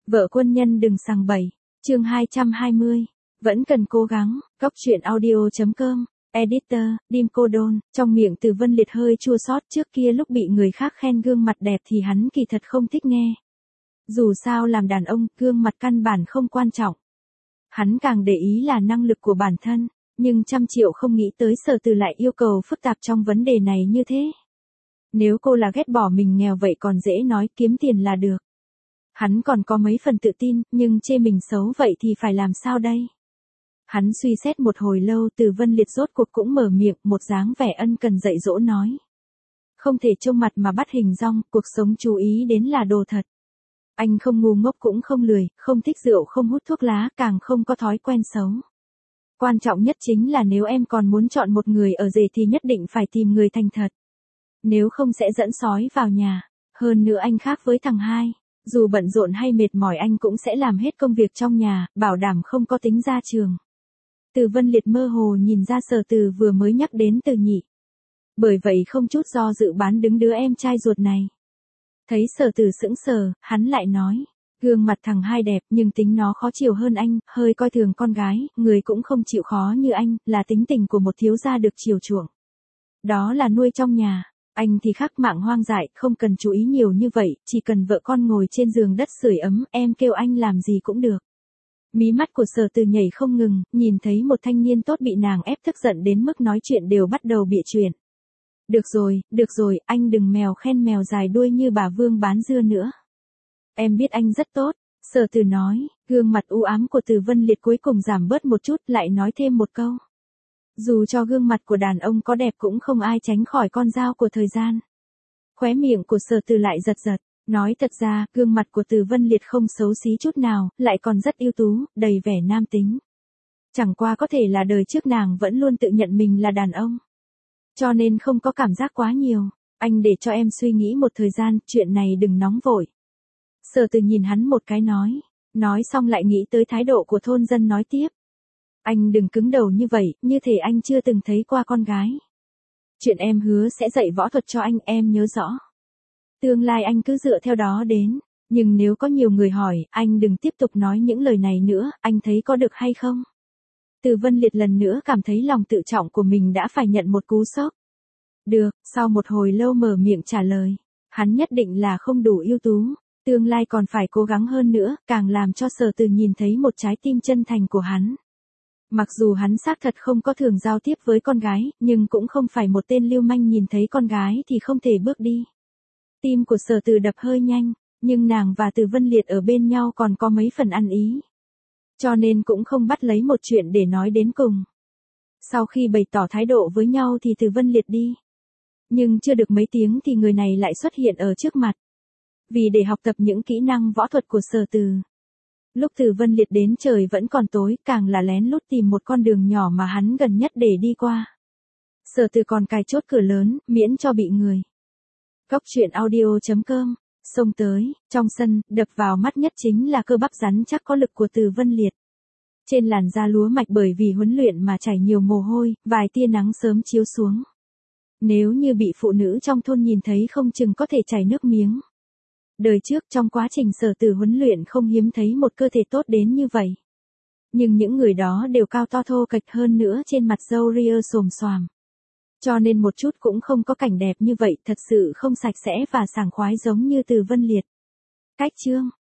Vợ quân nhân đừng sằng bậy. Chương 220. Vẫn cần cố gắng. Góc truyện audio.com. Editor, Dim Cô Đôn. Trong miệng Từ Vân Liệt hơi chua xót, trước kia lúc bị người khác khen gương mặt đẹp thì hắn kỳ thật không thích nghe. Dù sao làm đàn ông, gương mặt căn bản không quan trọng. Hắn càng để ý là năng lực của bản thân, nhưng 100 triệu không nghĩ tới Sở Từ lại yêu cầu phức tạp trong vấn đề này như thế. Nếu cô là ghét bỏ mình nghèo vậy còn dễ nói, kiếm tiền là được. Hắn còn có mấy phần tự tin, nhưng chê mình xấu vậy thì phải làm sao đây? Hắn suy xét một hồi lâu, Từ Vân Liệt rốt cuộc cũng mở miệng, một dáng vẻ ân cần dạy dỗ nói. Không thể trông mặt mà bắt hình dong, cuộc sống chú ý đến là đồ thật. Anh không ngu ngốc cũng không lười, không thích rượu, không hút thuốc lá, càng không có thói quen xấu. Quan trọng nhất chính là nếu em còn muốn chọn một người ở rể thì nhất định phải tìm người thành thật. Nếu không sẽ dẫn sói vào nhà. Hơn nữa anh khác với thằng hai. Dù bận rộn hay mệt mỏi anh cũng sẽ làm hết công việc trong nhà, bảo đảm không có tính ra trường. Từ Vân Liệt mơ hồ nhìn ra Sở Từ vừa mới nhắc đến Từ Nhị. Bởi vậy không chút do dự bán đứng đứa em trai ruột này. Thấy Sở Từ sững sờ, hắn lại nói. Gương mặt thằng hai đẹp nhưng tính nó khó chịu hơn anh, hơi coi thường con gái, người cũng không chịu khó như anh, là tính tình của một thiếu gia được chiều chuộng. Đó là nuôi trong nhà. Anh thì khác, mạng hoang dại, không cần chú ý nhiều như vậy, chỉ cần vợ con ngồi trên giường đất sưởi ấm, em kêu anh làm gì cũng được. Mí mắt của Sở Từ nhảy không ngừng, nhìn thấy một thanh niên tốt bị nàng ép tức giận đến mức nói chuyện đều bắt đầu bịa chuyện. Được rồi, anh đừng mèo khen mèo dài đuôi như bà Vương bán dưa nữa. Em biết anh rất tốt, Sở Từ nói, gương mặt u ám của Từ Vân Liệt cuối cùng giảm bớt một chút, lại nói thêm một câu. Dù cho gương mặt của đàn ông có đẹp cũng không ai tránh khỏi con dao của thời gian. Khóe miệng của Sở Từ lại giật giật, nói thật ra, gương mặt của Từ Vân Liệt không xấu xí chút nào, lại còn rất ưu tú, đầy vẻ nam tính. Chẳng qua có thể là đời trước nàng vẫn luôn tự nhận mình là đàn ông. Cho nên không có cảm giác quá nhiều, anh để cho em suy nghĩ một thời gian, chuyện này đừng nóng vội. Sở Từ nhìn hắn một cái nói xong lại nghĩ tới thái độ của thôn dân nói tiếp. Anh đừng cứng đầu như vậy, như thể anh chưa từng thấy qua con gái. Chuyện em hứa sẽ dạy võ thuật cho anh, em nhớ rõ. Tương lai anh cứ dựa theo đó đến, nhưng nếu có nhiều người hỏi, anh đừng tiếp tục nói những lời này nữa, anh thấy có được hay không? Từ Vân Liệt lần nữa cảm thấy lòng tự trọng của mình đã phải nhận một cú sốc. Được, sau một hồi lâu mở miệng trả lời, hắn nhất định là không đủ ưu tú, tương lai còn phải cố gắng hơn nữa, càng làm cho Sở Từ nhìn thấy một trái tim chân thành của hắn. Mặc dù hắn xác thật không có thường giao tiếp với con gái, nhưng cũng không phải một tên lưu manh nhìn thấy con gái thì không thể bước đi. Tim của Sở Từ đập hơi nhanh, nhưng nàng và Từ Vân Liệt ở bên nhau còn có mấy phần ăn ý. Cho nên cũng không bắt lấy một chuyện để nói đến cùng. Sau khi bày tỏ thái độ với nhau thì Từ Vân Liệt đi. Nhưng chưa được mấy tiếng thì người này lại xuất hiện ở trước mặt. Vì để học tập những kỹ năng võ thuật của Sở Từ. Lúc Từ Vân Liệt đến trời vẫn còn tối, càng là lén lút tìm một con đường nhỏ mà hắn gần nhất để đi qua. Sở Từ còn cài chốt cửa lớn, miễn cho bị người. Góc truyện audio.com. Xông tới, trong sân, đập vào mắt nhất chính là cơ bắp rắn chắc có lực của Từ Vân Liệt. Trên làn da lúa mạch bởi vì huấn luyện mà chảy nhiều mồ hôi, vài tia nắng sớm chiếu xuống. Nếu như bị phụ nữ trong thôn nhìn thấy không chừng có thể chảy nước miếng. Đời trước trong quá trình Sở Từ huấn luyện không hiếm thấy một cơ thể tốt đến như vậy. Nhưng những người đó đều cao to thô kệch, hơn nữa trên mặt râu ria xồm xoàm. Cho nên một chút cũng không có cảnh đẹp như vậy, thật sự không sạch sẽ và sảng khoái giống như Từ Vân Liệt. Cách chương